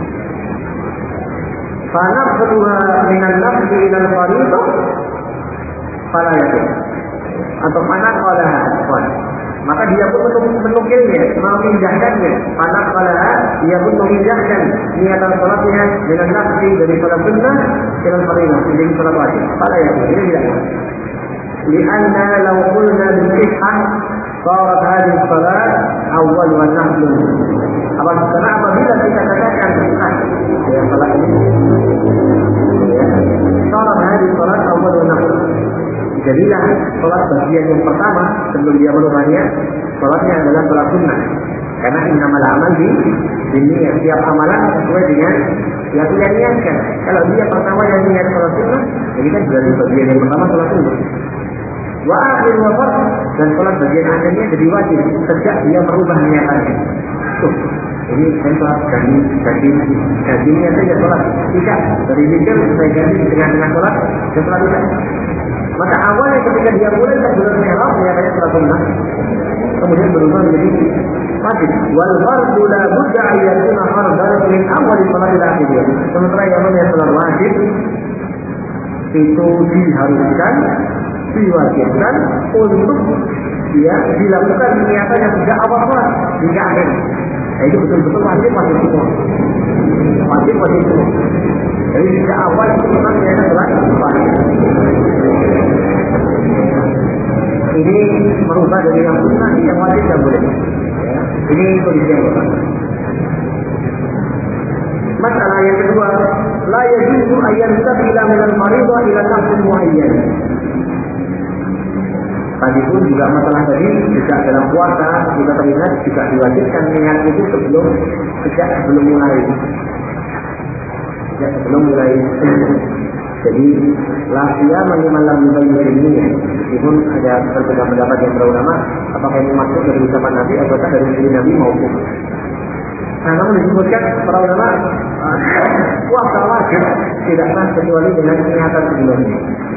S1: Fanaqluha minan nafli ilal faridah fala yakin. Atau fanaqalaha, maka dia pun menukilnya, memindahkannya. Fanaqalaha, dia pun memindahkan niatan salatnya minan nafli dari salat sunnah ilal faridah, menjadi salat wajib. Fala yakin. Ini tidak. Lianna law qulna bisihhah sarat hadhihi salat awwal wa naflu. Apa karena apabila kita katakan sah ya salat ini ya salat hadhihi salat awwal wa naflu. Jadilah salat bagian yang pertama sebelum dia merubahnya, salatnya adalah salat sunnah. Karena innamal a'mal bi binniyat, setiap amalan sesuai dengan yang dia niatkan. Kalau dia pertama yang niat salat sunnah, ini kan berarti bagian yang pertama salat sunnah. Wa akhir wafat, dan salat bagian akhirnya jadi wajib sejak dia merubah niatannya. Tuh, ini saya salat ganti ganti gantinya saja salat tidak dari zikir saya ganti di tengah-tengah salat dan salat tidak. Maka awalnya ketika dia mulai takbiratul ihram niatannya salat sunnah, kemudian berubah menjadi wajib. Wal fardu la budda an yakuna fardan min awal salat ila akhirih. Sementara yang namanya salat wajib itu diharuskan, diwajibkan untuk dia dilakukan niatannya sejak awal salat hingga akhir. Nah, itu betul-betul wajib wajib semua. Wajib wajib semua. Jadi sejak awal itu memang niatnya salat wajib. Ini merubah dari yang sunnah yang wajib tidak boleh. Ya. Ini kondisi yang pertama. Masalah yang kedua, la yajuzu ayyan tabila min al-fariḍah ila nafsin muayyan. Tadi pun juga masalah tadi juga dalam puasa kita teringat juga diwajibkan niat itu sebelum sejak sebelum mulai. Sejak sebelum mulai. Jadi lafia manimalam dibayar ini, meskipun ada berbeda pendapat yang berulama, apakah ini masuk dari ucapan Nabi atau dari diri Nabi maupun. Nah, namun disebutkan para ulama puasa wajib tidak sah kecuali dengan niatan sebelumnya.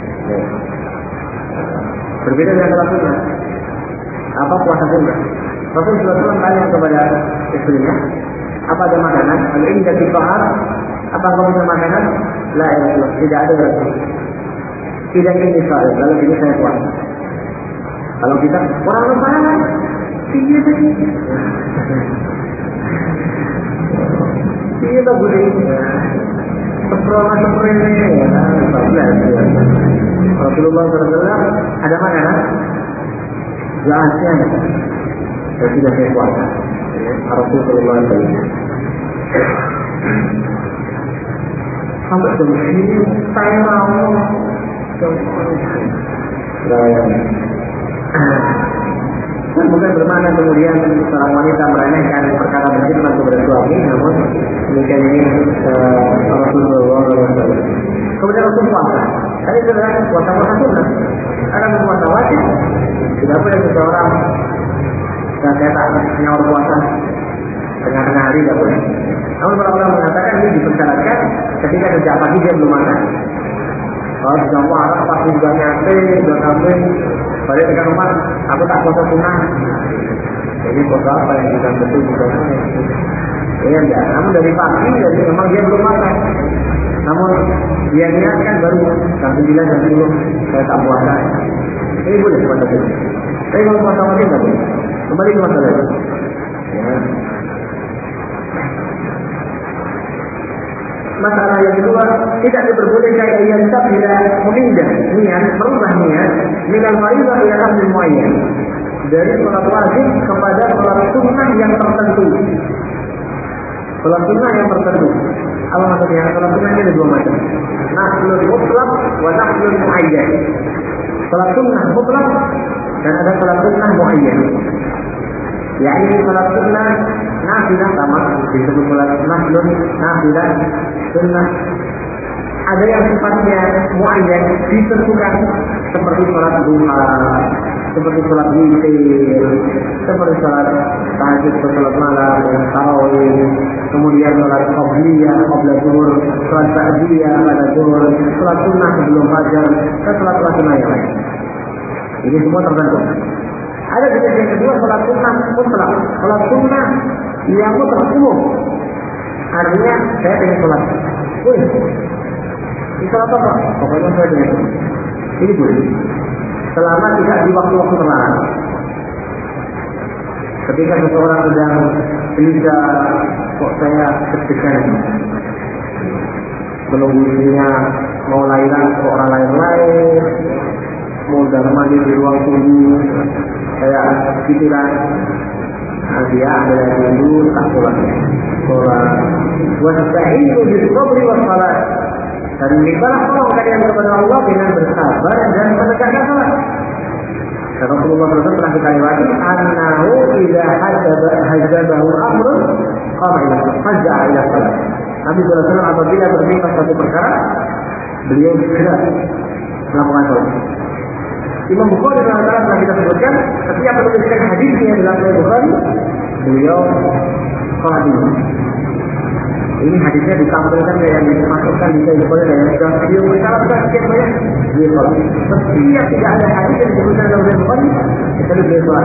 S1: Berbeda dengan salat sunnah. Apa puasa sunnah? Rasul sallallahu alaihi wasallam tanya kepada istrinya, apa ada makanan? Kalau ini jadi bahar, apa kamu punya makanan? La ya Rasulullah, tidak ada Rasul. Tidak ini soal, lalu ini saya puasa. Kalau kita orang lebaran, iya tadi. Iya tak boleh. Seperoma seperti ini, ya. Rasulullah sallallahu alaihi wasallam ada makanan? Jelasnya, saya tidak saya puasa. Rasulullah sallallahu alaihi wasallam. Sampai jam sini saya mau. Bukan bermakna kemudian seorang wanita meremehkan perkara berkhidmat kepada suami, namun demikian ini Rasulullah sallallahu alaihi wasallam. Kemudian Rasul puasa. Tadi sudah puasa puasa sunnah. Ada puasa wajib. Tidak boleh seseorang dan saya tak nyaur puasa tengah-tengah hari tidak boleh. Namun para ulama mengatakan ini dipersyaratkan ketika sejak pagi dia belum makan. Kalau sudah marah pasti sudah nyate, sudah sampai balik ke rumah, aku tak puasa sunnah. Jadi puasa apa yang bukan betul bukan sunnah? Ya enggak. Namun dari pagi jadi memang dia belum makan. Namun dia niatkan baru jam sembilan jam sepuluh saya tak puasa. Ini boleh puasa sunnah. Tapi kalau puasa wajib tidak boleh. Kembali ke masalah itu. Ya. Masalah yang kedua, tidak diperbolehkan ayat bila memindah niat, merubah niat dengan fariḍah ila amrin muayyan, dari salat wajib kepada salat sunnah yang tertentu. Salat sunnah yang tertentu. Apa maksudnya? Salat sunnah ini ada dua macam. Naflun mutlaq wa naflun muayyan. Salat sunnah mutlaq dan ada salat sunnah muayyan. yakni salat sunnah nafilah sama disebut salat naflun nafilah sunnah. Ada yang sifatnya muayyan ditentukan seperti salat duha, seperti sholat witir, seperti sholat tahajud, sholat malam, tarawih, kemudian sholat qobliyah, qobla zuhur, sholat ba'diyah, pada zuhur, sholat sunnah sebelum fajar, dan sholat sholat sunnah yang lain. Ini semua tertentu. Ada jenis yang kedua, sholat sunnah mutlak, sholat sunnah yang mutlak umum. Artinya saya pengen sholat, wih, ini sholat apa? Pokoknya saya pengen sholat. Ini boleh. Selama tidak di waktu-waktu terlarang. Ketika seseorang sedang gelisah, kok saya deg-degan, menunggu istrinya mau lahiran, kok orang lain-lain, mau dalam mandi di ruang tunggu, saya pikiran, nah, dia adalah dulu tak sholat, sholat. Wasta'inu bis-sabri was-salat. Dan mintalah tolong kalian kepada Allah dengan bersabar dan menegakkan salat. Dan Rasulullah shallallahu alaihi wasallam telah kita lewati, annahu idza hajabahu amrun qama ila faja'a ila salat. Nabi shallallahu alaihi wasallam apabila bertimpa satu perkara, beliau segera melakukan salat. Imam Bukhari telah kita sebutkan, ketika menuliskan hadisnya dalam Sahih Bukhari, beliau salat dulu. Ini hadisnya ditampilkan yang dimasukkan di Sahih Bukhari dan sudah beliau mencatatkan sekian banyak beliau sholat. Setiap tidak ada hadis yang disebutkan dalam Sahih Bukhari, kecuali beliau sholat.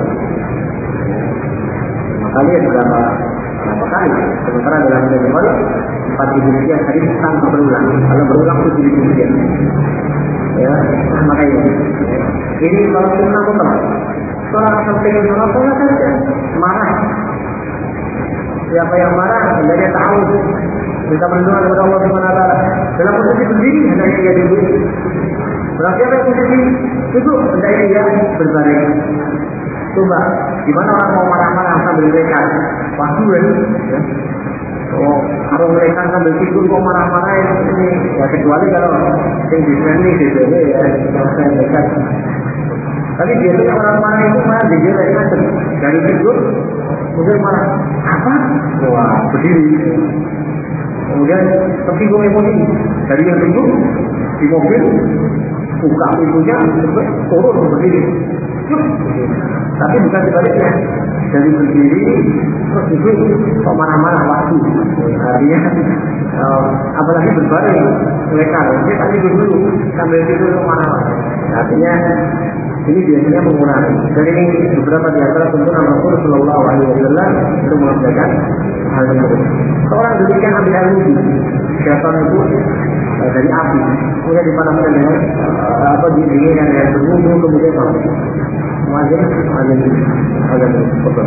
S1: Makanya berapa berapa kali? Sementara dalam Sahih Bukhari empat ribu sekian hadis tanpa berulang. Kalau berulang tujuh ribu sekian. Ya, makanya ini kalau sunnah mutlak. Sholat sampai sholat sholat saja marah. Siapa yang marah, hendaknya ta'awud, minta perlindungan kepada Allah Subhanahu wa taala. Dalam posisi berdiri, hendaknya dia duduk. Berarti apa yang posisi duduk, hendaknya dia berbaring. Coba, gimana orang mau marah-marah sambil rekan? Waktu kan? Ya. Oh, kalau mereka sambil tidur kok marah-marah ini, ya kecuali kalau yang di sini di sini ya, saya rekan. Tapi biasanya orang marah itu malah dijelek dari tidur. Kemudian marah, apa? Wah, berdiri. Kemudian tersinggung emosi. Dari yang duduk di mobil, buka pintunya, turun berdiri. Cuk. Tapi bukan sebaliknya. Dari berdiri, terus duduk, kok marah-marah waktu. Artinya, uh, apalagi berbaring, mereka. Dia tak tidur dulu, sambil tidur kok marah-marah. Artinya, ini biasanya mengurangi. Dan ini beberapa di antara tuntunan Rasulullah Shallallahu Alaihi Wasallam untuk mengerjakan hal tersebut. Seorang demikian ambil air wudhu, syaitan itu uh, dari api, kemudian dipanaskan dengan uh, apa didinginkan dengan berwudhu, kemudian sampai wajib wajib agak betul.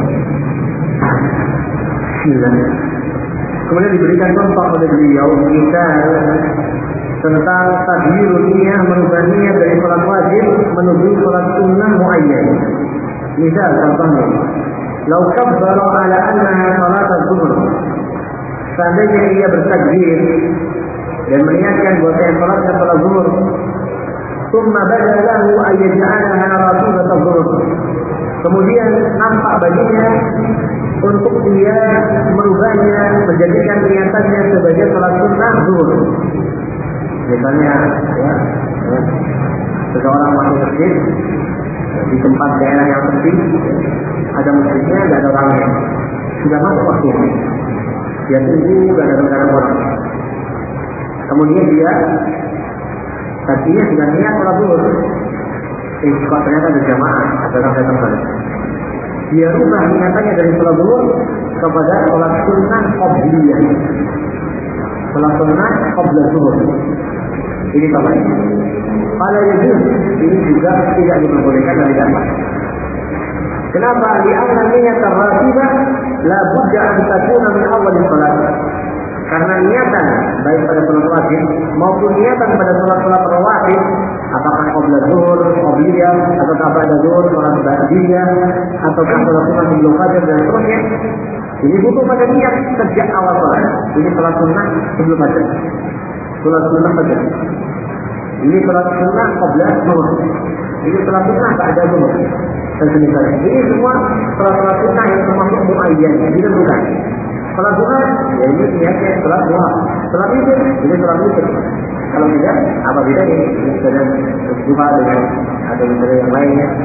S1: Kemudian diberikan contoh oleh beliau misal tentang tadbirul niyah, merubah niat dari sholat wajib menuju sholat sunnah muayyan. Misal contohnya, lau kabbara ala annaha salat az-zuhr. Seandainya ia bertakbir dan meniatkan bahwa salatnya salat zuhur, thumma bada lahu an yaj'alaha ratibat az-zuhr. Kemudian nampak baginya untuk dia merubahnya, menjadikan niatannya sebagai salat sunnah zuhur. Misalnya, ya, ya, seseorang masuk masjid di tempat daerah yang sepi, ada masjidnya, tidak ada orangnya, sudah masuk waktu, dia tunggu, tidak ada orang orang. Kemudian dia, tadinya sudah niat sholat zuhur, eh, kok ternyata ada jamaah, ada orang datang balik. Dia rubah niatannya dari sholat zuhur kepada sholat sunnah qobliyah, sholat sunnah qobla zuhur. Ini tambahan. Pada yajuz, ini juga tidak diperbolehkan dan tidak sah. Kenapa? Li'anna niyyat ar-ratibah la budda an takuna min awal salat. Karena niatan baik pada salat wajib maupun niatan pada salat-salat rawatib, apakah qabla zuhur, qabliyah, atau ba'da zuhur, salat ba'diyah, atau salat sunnah sebelum fajar dan seterusnya. Ini butuh pada niat sejak awal salat. Ini salat sunnah sebelum fajar. Salat sunnah fajar. Ini salat sunnah qabla zuhur. Ini salat sunnah ba'da zuhur. Dan semisal ini semua salat sunnah yang termasuk muayyan, ditentukan. Salat zuhur, ya ini niatnya salat zuhur. Salat witir, ini salat witir. Kalau tidak, apa bedanya? Ini sedang berjumpa dengan atau misalnya yang lainnya.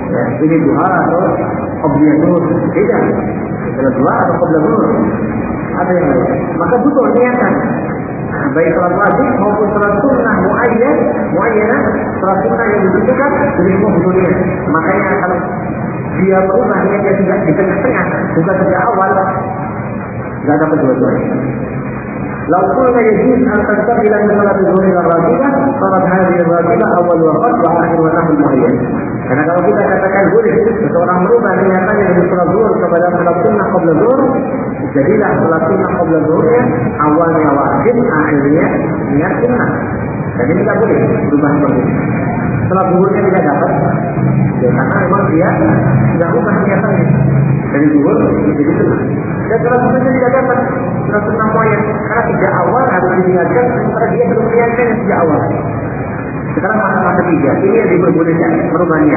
S1: Ya, ini duha atau qobliyah zuhur. Beda. Kalau duha atau qobliyah zuhur. Ada yang lain. Maka butuh niatan. Nah, baik salat wajib maupun salat sunnah muayyan, muayyanah, salat sunnah yang dibutuhkan, jadi semua butuh niat. Makanya kalau dia berubah niatnya tidak di tengah-tengah, bukan sejak awal, tidak dapat dua-duanya. Lau qulna yajuz an tastabila min salat zuhur ila ratiba, salat hadhihi ratiba awal waqt wa akhir wa nahul muayyan. Karena kalau kita katakan boleh seseorang merubah niatannya dari salat zuhur kepada salat sunnah qabla zuhur, jadilah salat sunnah qabla zuhurnya awalnya wajib, akhirnya niat sunnah. Jadi tidak boleh berubah seperti itu. Salat zuhurnya tidak dapat, ya, karena memang dia sudah ubah niatannya dari zuhur menjadi sunnah. Dan salat sunnahnya tidak dapat, salat sunnah muayyan, karena tidak awal harus diniatkan, sementara dia belum niatkan yang sejak awal. Sekarang masalah ketiga, ini yang diperbolehkan merubah niat.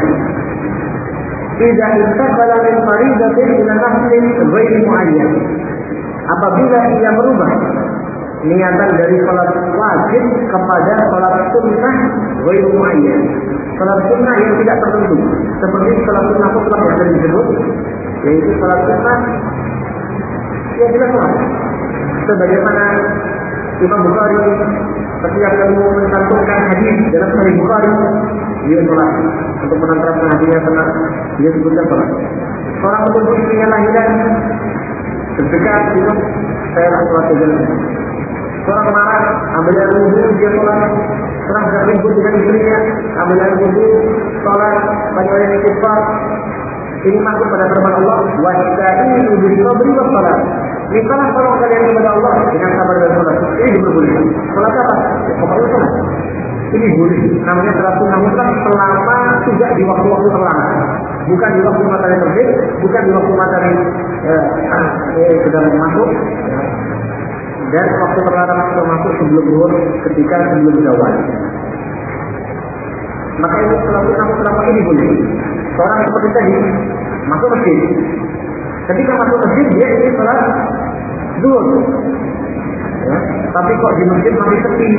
S1: Idza intaqala min fariidatin ila naflin ghairi muayyan. Apabila ia merubah niatan dari salat wajib kepada salat sunnah ghairi muayyan. Salat sunnah yang tidak tertentu, seperti salat sunnah mutlak yang tadi disebut, yaitu salat sunnah yang tidak sholat. Sebagaimana Imam Bukhari setiap kali mencantumkan hadis dalam Sahih Bukhari, dia sholat untuk menentukan hatinya tenang, dia sebutkan sholat. Seorang menunggu istrinya lahiran, terdekat itu saya nak sholat jalan. Seorang marah, ambil air wudhu, dia sholat. Seorang sedang ribut dengan istrinya, ambil air wudhu, sholat, banyak istighfar. Ini masuk pada firman Allah, wasta'inu bis-sabri was-salat. Mintalah tolong kalian kepada Allah dengan sabar dan salat. Ini diperbolehkan. Salat apa? Ya, pokoknya salat. Ini boleh. Namanya salat sunnah mutlak selama tidak di waktu-waktu terlarang. Bukan di waktu matahari terbit, bukan di waktu matahari eh, eh, sedang masuk. Ya. Dan waktu terlarang termasuk sebelum zuhur, ketika sebelum zawal. Maka ini salat sunnah mutlak ini boleh. Seorang seperti tadi masuk masjid. Ketika masuk masjid dia ingin salat zuhur, ya, tapi kok di masjid masih sepi,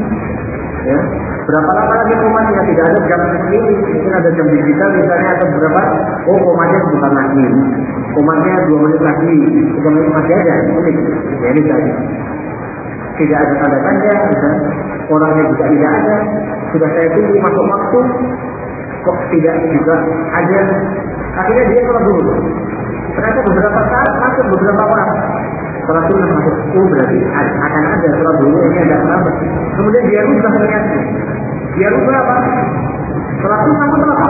S1: ya, berapa lama lagi komatnya? Tidak ada jam seperti ini, mungkin ada jam digital misalnya atau berapa? Oh, komatnya bukan lagi, komatnya dua menit lagi, tiga menit masih ada, menit, ya ini saja. Tidak ada tanda tanda, orangnya juga tidak ada. Sudah saya tunggu masuk waktu, kok tidak juga ada. Akhirnya dia sholat zuhur. Ternyata beberapa saat masuk beberapa orang sholat sunnah masuk. Oh, berarti akan ada sholat zuhur ini ada kenapa? Kemudian dia rubah niatnya. Dia rubah apa? Sholat sunnah mutlak.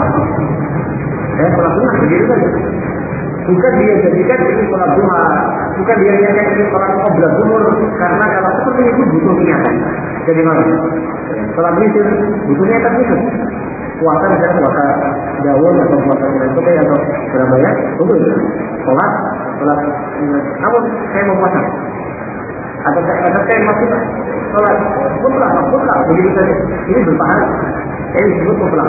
S1: Eh, sholat sunnah begitu saja. Bukan dia jadikan ini sholat duha, bukan dia jadikan ini sholat qabla zuhur, karena kalau seperti itu butuh niatan. Jadi mana? Sholat witir butuh niatan itu. Puasa misalnya puasa Daud atau puasa Surabaya atau Surabaya, betul. Sholat, sholat. Namun saya mau puasa. Atau saya, saya masih sholat mutlak, mutlak begitu saja. Ini berpahala. Ini disebut mutlak.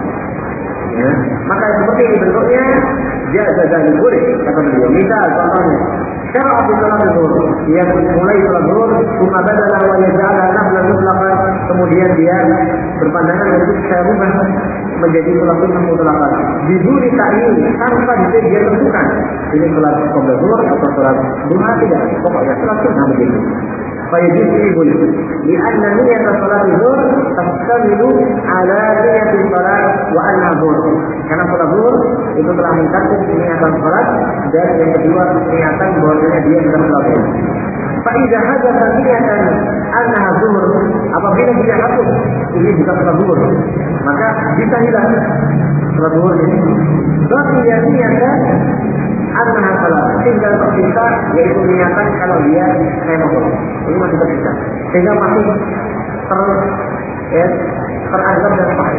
S1: Ya. Maka seperti ini bentuknya jaza dan boleh kata beliau. Misal contohnya, syara' fi salat zuhur, dia mulai salat zuhur, kuma badala wa yaj'ala naflan mutlaqan, kemudian dia berpandangan untuk saya rubah menjadi salat sunnah mutlaqan. Biduni ta'yin, tanpa dia tentukan ini salat qabla zuhur atau salat duha, tidak, pokoknya salat sunnah begitu. Fayajib ini boleh. Lianna niyat salat zuhur tastamilu ala niyat salat wa anna zuhur. Karena salat zuhur itu telah mencakup niatan salat dan yang kedua niatan bahwasanya dia sedang salat zuhur. Fa idza hadatha niyatan annaha zuhur, apabila dia hafal ini bukan salat zuhur, maka bisa hilang salat zuhur ini. Berarti dia niatan annaha salat, tinggal tersisa yaitu niatan kalau dia saya mau sholat. Ini masih tersisa, sehingga masih ter ya, teranggap dan sah.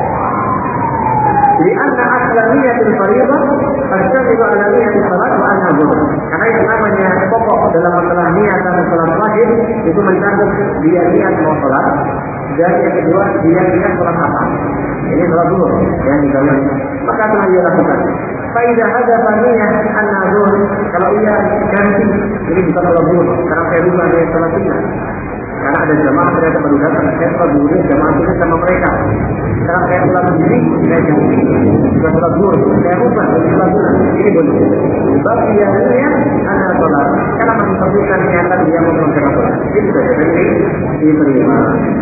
S1: Lianna asla niyatul fardhah tastamilu ala niyatis salat wa anha zuhur. Karena yang namanya pokok dalam masalah niatan salat wajib itu mencakup dia niat mau salat dan yang kedua dia niat salat apa. Ini salat zuhur yang didalam. Maka telah dia lakukan. Faidah ada faniyah anna zuhur, kalau ia ganti ini bukan salat zuhur karena saya rubah niat salat sunnah. Karena ada jamaah ternyata baru datang, saya sholat zuhur jamaah itu sama mereka. Sekarang saya sholat sendiri, saya ganti, juga sholat zuhur, saya ubah, saya sholat zuhur, ini boleh. Sebab biasanya anak sholat, karena masih terbukkan niatan dia mau melaksanakan sholat. Itu saja, jadi diterima.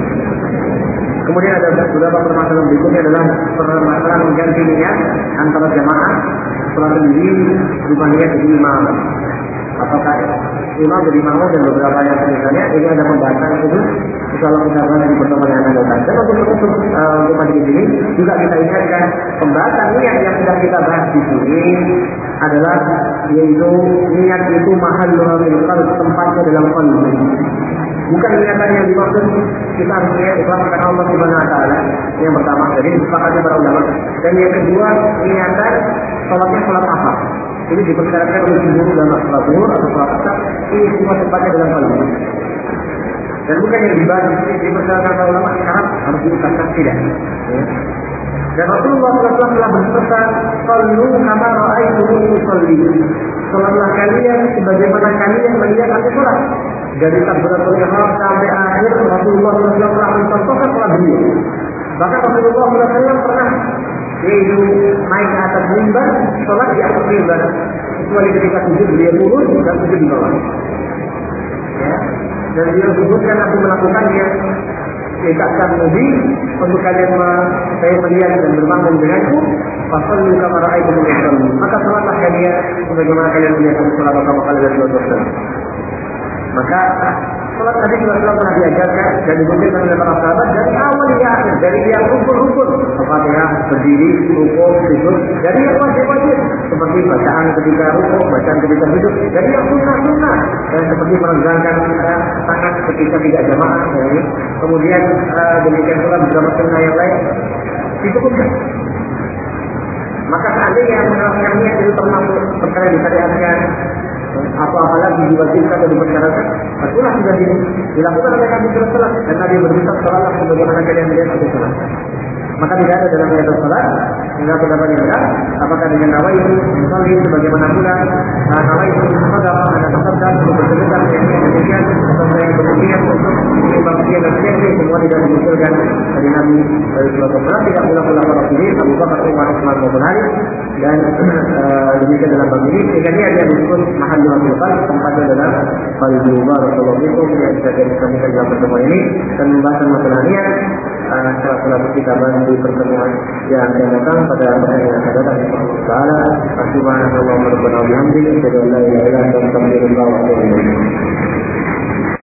S1: Kemudian ada beberapa permasalahan berikutnya adalah permasalahan mengganti niat antara jamaah sholat sendiri berubah niat jadi imam. Apakah imam jadi makmum dan beberapa yang misalnya ini ada pembahasan itu. Kalau kita bahas di pertemuan yang akan datang. Dan untuk untuk untuk pagi ini juga kita ingatkan pembahasan niat yang sedang kita bahas di sini adalah yaitu niat itu mahal luar tempatnya dalam qalbi. Bukan niatan yang dimaksud kita harus niat ikhlas karena Allah Subhanahu wa taala. Yang pertama, jadi disepakati para ulama. Dan yang kedua, niatan salatnya salat asar. Ini diperkirakan oleh jumhur ulama salat zuhur atau salat asar. Ini semua tempatnya dalam qalbi. Dan bukan yang dibahas ini diperkirakan para ulama syarat harus diucapkan tidak. Ya. Dan Rasulullah shallallahu alaihi wasallam telah bersabda, "Sallu kama ra'aitumuni usolli." Salatlah kalian sebagaimana kalian melihat aku salat. Dari takbiratul ihram sampai akhir Rasulullah shallallahu alaihi wasallam telah mencontohkan salat beliau. Bahkan Rasulullah shallallahu alaihi wasallam pernah yaitu naik ke atas mimbar, salat di atas mimbar. Kecuali ketika sujud beliau turun dan sujud di bawah. Ya. Dan beliau sebutkan aku melakukannya. Ikatkan nabi untuk kalian saya melihat dan bermakmum denganku. Fasallu kama ra'aitumuni usolli. Maka salatlah kalian sebagaimana kalian melihat aku salat pertama kali dari Rasulullah. Maka salat Nabi sallallahu alaihi wasallam pernah diajarkan dan dibutuhkan oleh para sahabat dari awal hingga akhir, dari yang rukun-rukun, Al-Fatihah, berdiri, rukuk, sujud, dari yang wajib-wajib seperti bacaan ketika rukuk, bacaan ketika sujud, dari yang sunnah-sunnah dan seperti menegangkan uh, tangan ketika tidak jamaah, ya. Kemudian uh, demikian pula beberapa sunnah yang lain dicukupkan. Maka seandainya yang menerapkan niat itu termasuk perkara yang disyariatkan atau apalagi diwajibkan atau dipersyaratkan, itulah sudah dilakukan oleh Nabi sallallahu alaihi wasallam dan Nabi berbicara salatlah sebagaimana kalian melihat aku salat. Maka tidak ada dalam niat salat hingga pendapat yang benar apakah dengan nawaitu usolli sebagaimana pula nawaitu sedekah ada sedekah untuk bersedekah yang demikian atau yang berniat untuk berbakti dan sedekah semua tidak diusulkan dari Nabi sallallahu alaihi wasallam. Tidak pula-pula para sahabat Abu Bakar, Umar, Utsman maupun Ali dan uh, demikian dalam bab ini sehingga dia yang disebut mahal luar tempatnya dalam qalbi. Barakallahu fikum yang bisa disampaikan dalam pertemuan ini dan membahas masalah niat setelah kita bahas di pertemuan yang akan datang pada pertemuan yang akan datang insyaallah taala. Subhanallah wa bihamdihi, asyhadu an la ilaha illa anta, astaghfirullah wa atubu ilaik.